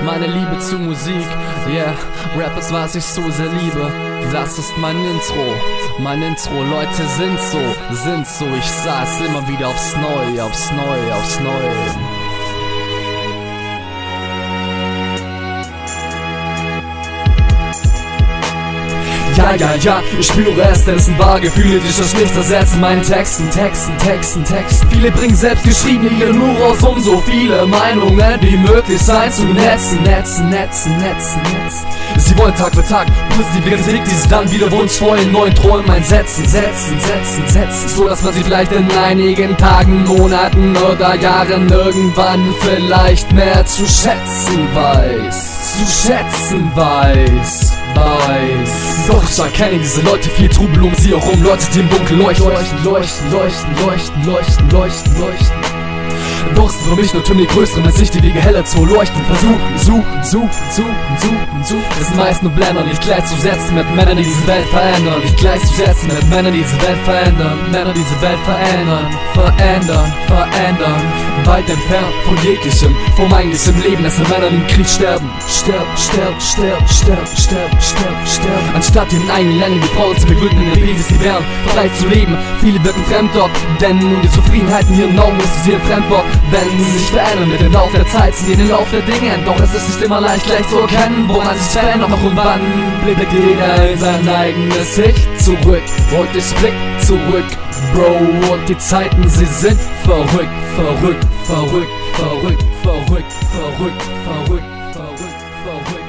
meine Liebe zu Musik. Yeah, Rap ist, was ich so sehr liebe. Das ist mein Intro, Leute sind so. Ich sah es immer wieder aufs Neue. Ja, ich spüre es, denn es sind wahre Gefühle, die durch nichts ersetzen. Meinen Texten. Viele bringen selbst geschriebene Lieder nur raus, um so viele Meinungen wie möglich sein zu netzen. Sie wollen Tag für Tag positive Kritik, die sie dann wieder wunschvoll in neuen Träumen einsetzen. So dass man sie vielleicht in einigen Tagen, Monaten oder Jahren irgendwann vielleicht mehr zu schätzen weiß. Doch ich erkenne diese Leute, viel Trubel um sie herum, Leute, die im Dunkeln leuchten. Doch es ist für mich nur die Größeren, als sich die Wege heller zu leuchten versuchen. Es sind meist nur Blender, nicht gleichzusetzen mit Männern, die diese Welt verändern. Männer diese Welt verändern. Weit entfernt von jeglichem, vom eigentlichen Leben, dass Männer im Krieg sterben. Anstatt ihren eigenen Ländern die Frauen zu beglücken, in der Babys sie wären frei zu leben. Viele wirken fremd dort, denn nun die Zufriedenheit in ihren Augen ist sie Fremdbock. Wenn sie sich verändern mit dem Lauf der Zeit, sind den Lauf der Dinge. Doch es ist nicht immer leicht gleich zu erkennen, woran sich verändert. Noch und wann blickt jeder in sein eigenes Ich zurück. Und ich blick zurück, Bro, und die Zeiten, sie sind verrückt. Verrückt.